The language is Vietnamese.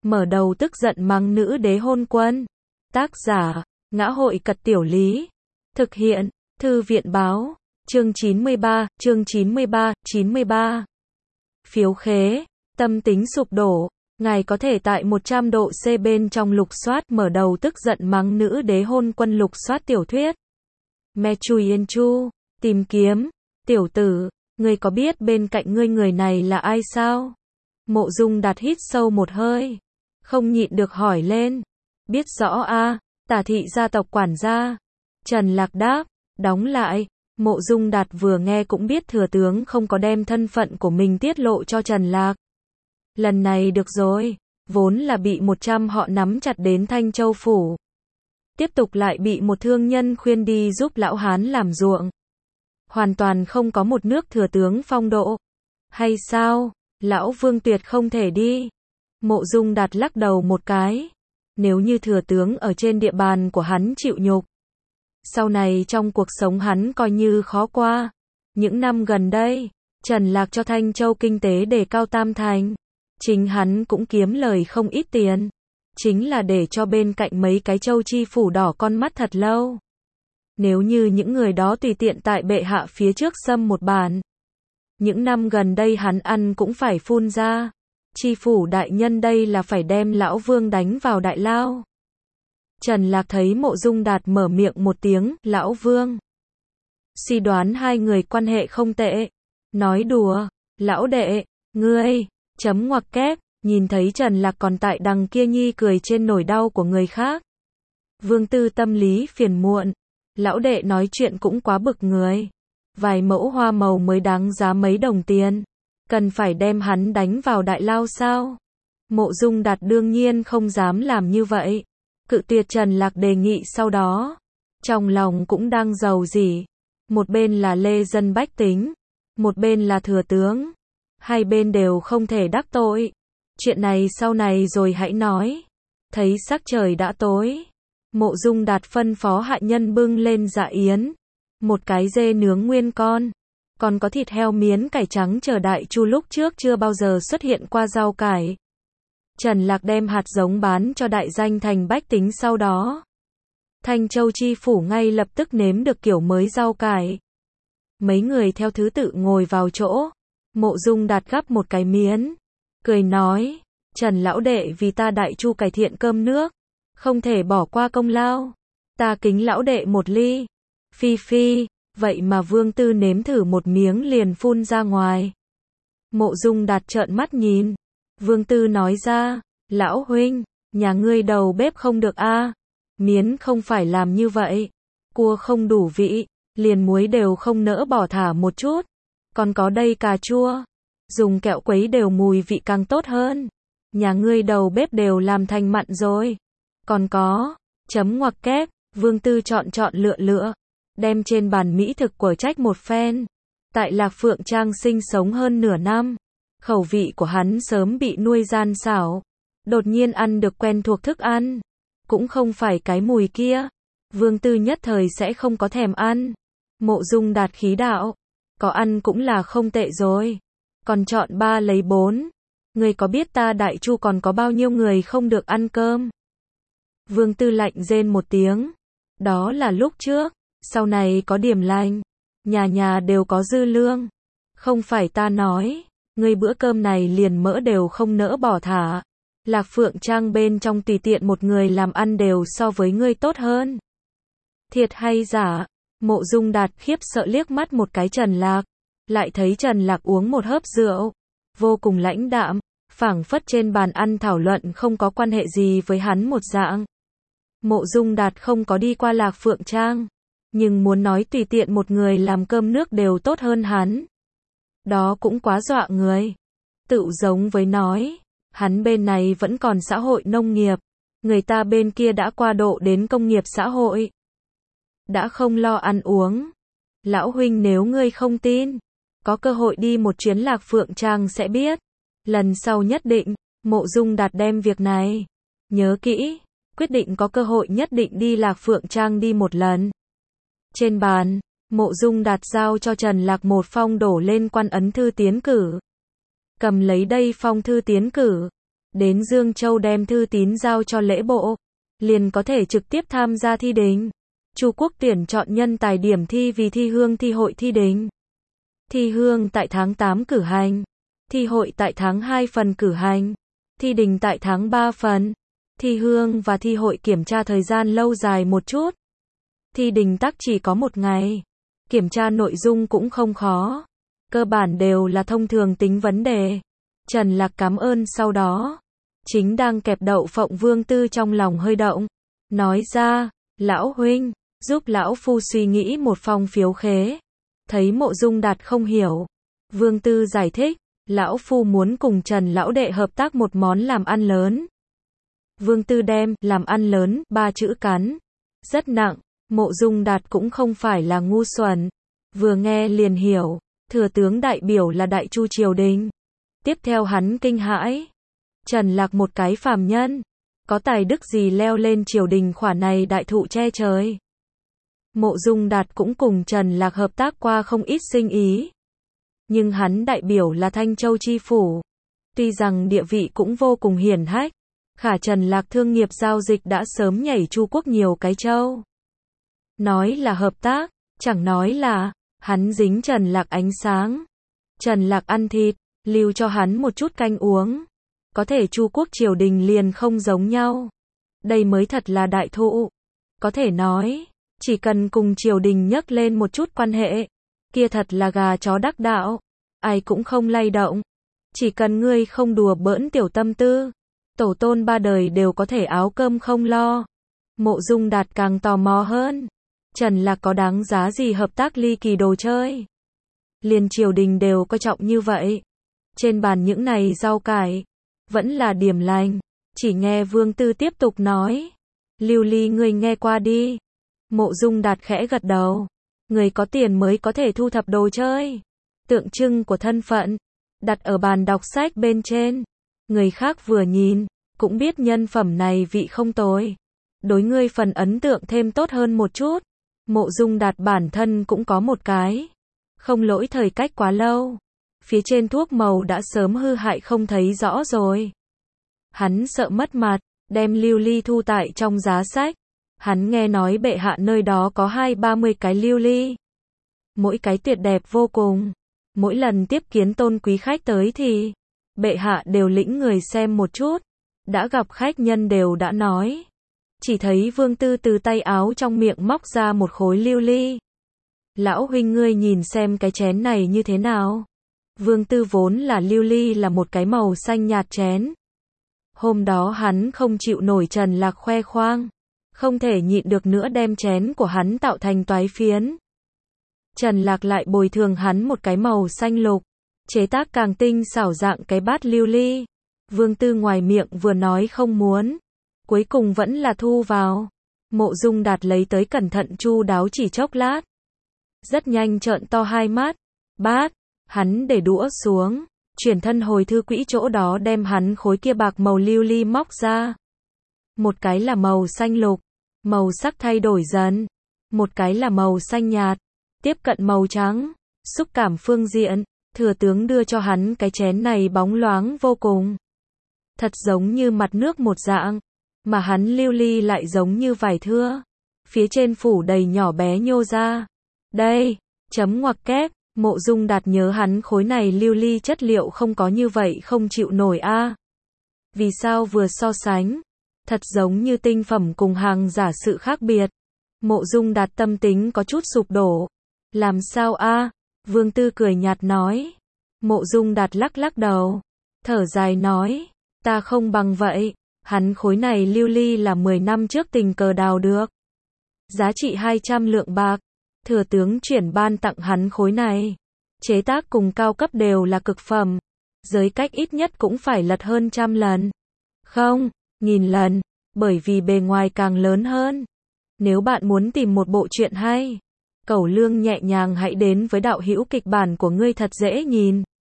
mở đầu tức giận mắng nữ đế hôn quân. Tác giả, Ngã hội Cật Tiểu Lý. Thực hiện, Thư viện báo, chương 93. Phiếu khế, tâm tính sụp đổ. Ngài có thể tại 100 độ C bên trong lục soát mở đầu tức giận mắng nữ đế hôn quân lục soát tiểu thuyết. Me Chui Yên Chu, tìm kiếm, tiểu tử, ngươi có biết bên cạnh ngươi người này là ai sao? Mộ Dung Đạt hít sâu một hơi, không nhịn được hỏi lên. Biết rõ a, Tả thị gia tộc quản gia. Trần Lạc đáp, đóng lại. Mộ Dung Đạt vừa nghe cũng biết thừa tướng không có đem thân phận của mình tiết lộ cho Trần Lạc. Lần này được rồi, vốn là bị 100 họ nắm chặt đến Thanh Châu phủ. Tiếp tục lại bị một thương nhân khuyên đi giúp lão hán làm ruộng. Hoàn toàn không có một nước thừa tướng phong độ. Hay sao, lão Vương tuyệt không thể đi. Mộ Dung Đạt lắc đầu một cái. Nếu như thừa tướng ở trên địa bàn của hắn chịu nhục, sau này trong cuộc sống hắn coi như khó qua. Những năm gần đây, Trần Lạc cho Thanh Châu kinh tế đề cao tam thành. Chính hắn cũng kiếm lời không ít tiền. Chính là để cho bên cạnh mấy cái châu chi phủ đỏ con mắt thật lâu. Nếu như những người đó tùy tiện tại bệ hạ phía trước xâm một bàn, những năm gần đây hắn ăn cũng phải phun ra. Chi phủ đại nhân đây là phải đem lão Vương đánh vào đại lao. Trần Lạc thấy Mộ Dung Đạt mở miệng một tiếng, lão Vương. Suy đoán hai người quan hệ không tệ. Nói đùa, lão đệ, ngươi, chấm ngoặc kép, nhìn thấy Trần Lạc còn tại đằng kia nhi cười trên nỗi đau của người khác. Vương Tư tâm lý phiền muộn, lão đệ nói chuyện cũng quá bực người. Vài mẫu hoa màu mới đáng giá mấy đồng tiền. Cần phải đem hắn đánh vào đại lao sao? Mộ Dung Đạt đương nhiên không dám làm như vậy. Cự tuyệt Trần Lạc đề nghị sau đó. Trong lòng cũng đang giàu dỉ. Một bên là lê dân bách tính, một bên là thừa tướng. Hai bên đều không thể đắc tội. Chuyện này sau này rồi hãy nói. Thấy sắc trời đã tối, Mộ Dung Đạt phân phó hạ nhân bưng lên dạ yến. Một cái dê nướng nguyên con. Còn có thịt heo miến cải trắng chờ đại chu lúc trước chưa bao giờ xuất hiện qua rau cải. Trần Lạc đem hạt giống bán cho đại danh thành bách tính sau đó. Thanh Châu chi phủ ngay lập tức nếm được kiểu mới rau cải. Mấy người theo thứ tự ngồi vào chỗ. Mộ Dung Đạt gắp một cái miến, cười nói, Trần lão đệ vì ta đại chu cải thiện cơm nước, không thể bỏ qua công lao. Ta kính lão đệ một ly. Phi phi. Vậy mà Vương Tư nếm thử một miếng liền phun ra ngoài. Mộ Dung Đạt trợn mắt nhìn. Vương Tư nói ra, lão huynh, nhà ngươi đầu bếp không được a, miến không phải làm như vậy. Cua không đủ vị, liền muối đều không nỡ bỏ thả một chút. Còn có đây cà chua, dùng kẹo quấy đều mùi vị càng tốt hơn. Nhà ngươi đầu bếp đều làm thành mặn rồi. Còn có, chấm ngoặc kép, Vương Tư chọn lựa. Đem trên bàn mỹ thực của trách một phen. Tại Lạc Phượng Trang sinh sống hơn nửa năm. Khẩu vị của hắn sớm bị nuôi gian xảo. Đột nhiên ăn được quen thuộc thức ăn. Cũng không phải cái mùi kia. Vương Tư nhất thời sẽ không có thèm ăn. Mộ Dung Đạt khí đạo. Có ăn cũng là không tệ rồi. Còn chọn 3 lấy 4. Người có biết ta đại chu còn có bao nhiêu người không được ăn cơm? Vương Tư lạnh rên một tiếng. Đó là lúc trước. Sau này có điểm lành, nhà nhà đều có dư lương. Không phải ta nói, ngươi bữa cơm này liền mỡ đều không nỡ bỏ thả. Lạc Phượng Trang bên trong tùy tiện một người làm ăn đều so với ngươi tốt hơn. Thiệt hay giả? Mộ Dung Đạt khiếp sợ liếc mắt một cái Trần Lạc, lại thấy Trần Lạc uống một hớp rượu, vô cùng lãnh đạm, phảng phất trên bàn ăn thảo luận không có quan hệ gì với hắn một dạng. Mộ Dung Đạt không có đi qua Lạc Phượng Trang, nhưng muốn nói tùy tiện một người làm cơm nước đều tốt hơn hắn. Đó cũng quá dọa người. Tự giống với nói, hắn bên này vẫn còn xã hội nông nghiệp, người ta bên kia đã qua độ đến công nghiệp xã hội. Đã không lo ăn uống. Lão huynh nếu ngươi không tin, có cơ hội đi một chuyến Lạc Phượng Trang sẽ biết. Lần sau nhất định, Mộ Dung Đạt đem việc này. Nhớ kỹ, quyết định có cơ hội nhất định đi Lạc Phượng Trang đi một lần. Trên bàn, Mộ Dung Đạt giao cho Trần Lạc một phong đổ lên quan ấn thư tiến cử. Cầm lấy đây phong thư tiến cử. đến Dương Châu đem thư tín giao cho lễ bộ, liền có thể trực tiếp tham gia thi đình. Chu quốc tuyển chọn nhân tài điểm thi vì thi hương thi hội thi đình. Thi hương tại tháng 8 cử hành, thi hội tại tháng 2 phần cử hành, thi đình tại tháng 3 phần. Thi hương và thi hội kiểm tra thời gian lâu dài một chút. Thi đình tắc chỉ có một ngày. Kiểm tra nội dung cũng không khó. Cơ bản đều là thông thường tính vấn đề. Trần Lạc cảm ơn sau đó. Chính đang kẹp đậu phộng Vương Tư trong lòng hơi động. Nói ra, lão huynh, giúp lão phu suy nghĩ một phong phiếu khế. Thấy Mộ Dung Đạt không hiểu. Vương Tư giải thích, lão phu muốn cùng Trần lão đệ hợp tác một món làm ăn lớn. Vương Tư đem làm ăn lớn 3 chữ cắn rất nặng. Mộ Dung Đạt cũng không phải là ngu xuẩn, vừa nghe liền hiểu, thừa tướng đại biểu là Đại Chu triều đình. Tiếp theo hắn kinh hãi, Trần Lạc một cái phàm nhân, có tài đức gì leo lên triều đình khỏa này đại thụ che trời. Mộ Dung Đạt cũng cùng Trần Lạc hợp tác qua không ít sinh ý, nhưng hắn đại biểu là Thanh Châu chi phủ, tuy rằng địa vị cũng vô cùng hiển hách, khả Trần Lạc thương nghiệp giao dịch đã sớm nhảy Chu quốc nhiều cái châu. Nói là hợp tác, chẳng nói là, hắn dính Trần Lạc ánh sáng. Trần Lạc ăn thịt, lưu cho hắn một chút canh uống. Có thể Chu quốc triều đình liền không giống nhau. Đây mới thật là đại thụ. Có thể nói, chỉ cần cùng triều đình nhắc lên một chút quan hệ, kia thật là gà chó đắc đạo. Ai cũng không lay động. Chỉ cần ngươi không đùa bỡn tiểu tâm tư, tổ tôn 3 đời đều có thể áo cơm không lo. Mộ Dung Đạt càng tò mò hơn. Trần Lạc có đáng giá gì hợp tác ly kỳ đồ chơi? Liền triều đình đều coi trọng như vậy. Trên bàn những này rau cải, vẫn là điểm lành. Chỉ nghe Vương Tư tiếp tục nói. Lưu Ly ngươi nghe qua đi. Mộ Dung Đạt khẽ gật đầu. Người có tiền mới có thể thu thập đồ chơi. Tượng trưng của thân phận, đặt ở bàn đọc sách bên trên. Người khác vừa nhìn, cũng biết nhân phẩm này vị không tồi. Đối ngươi phần ấn tượng thêm tốt hơn một chút. Mộ Dung Đạt bản thân cũng có một cái. Không lỗi thời cách quá lâu. Phía trên thuốc màu đã sớm hư hại không thấy rõ rồi. Hắn sợ mất mặt, đem lưu ly thu tại trong giá sách. Hắn nghe nói bệ hạ nơi đó có 20-30 cái lưu ly. Mỗi cái tuyệt đẹp vô cùng. Mỗi lần tiếp kiến tôn quý khách tới thì, bệ hạ đều lĩnh người xem một chút. Đã gặp khách nhân đều đã nói. Chỉ thấy Vương Tư từ tay áo trong miệng móc ra một khối lưu ly. Lão huynh ngươi nhìn xem cái chén này như thế nào. Vương Tư vốn là lưu ly là một cái màu xanh nhạt chén. Hôm đó hắn không chịu nổi Trần Lạc khoe khoang. Không thể nhịn được nữa đem chén của hắn tạo thành toái phiến. Trần Lạc lại bồi thường hắn một cái màu xanh lục. Chế tác càng tinh xảo dạng cái bát lưu ly. Vương Tư ngoài miệng vừa nói không muốn. Cuối cùng vẫn là thu vào. Mộ Dung Đạt lấy tới cẩn thận chu đáo chỉ chốc lát. Rất nhanh trợn to hai mắt. Bát, hắn để đũa xuống. Chuyển thân hồi thư quỹ chỗ đó đem hắn khối kia bạc màu lưu ly móc ra. Một cái là màu xanh lục. Màu sắc thay đổi dần. Một cái là màu xanh nhạt. Tiếp cận màu trắng. Xúc cảm phương diện. Thừa tướng đưa cho hắn cái chén này bóng loáng vô cùng. Thật giống như mặt nước một dạng. Mà hắn lưu ly lại giống như vải thưa. Phía trên phủ đầy nhỏ bé nhô ra. Đây, chấm ngoặc kép, Mộ Dung Đạt nhớ hắn khối này lưu ly chất liệu không có như vậy không chịu nổi a. Vì sao vừa so sánh? Thật giống như tinh phẩm cùng hàng giả sự khác biệt. Mộ Dung Đạt tâm tính có chút sụp đổ. Làm sao a? Vương Tư cười nhạt nói. Mộ Dung Đạt lắc lắc đầu. Thở dài nói. Ta không bằng vậy. Hắn khối này lưu ly là 10 năm trước tình cờ đào được. Giá trị 200 lượng bạc. Thừa tướng chuyển ban tặng hắn khối này. Chế tác cùng cao cấp đều là cực phẩm. Giới cách ít nhất cũng phải lật hơn 100 lần. Không, 1000 lần. Bởi vì bề ngoài càng lớn hơn. Nếu bạn muốn tìm một bộ truyện hay, Cẩu Lương nhẹ nhàng hãy đến với đạo hữu kịch bản của ngươi thật dễ nhìn.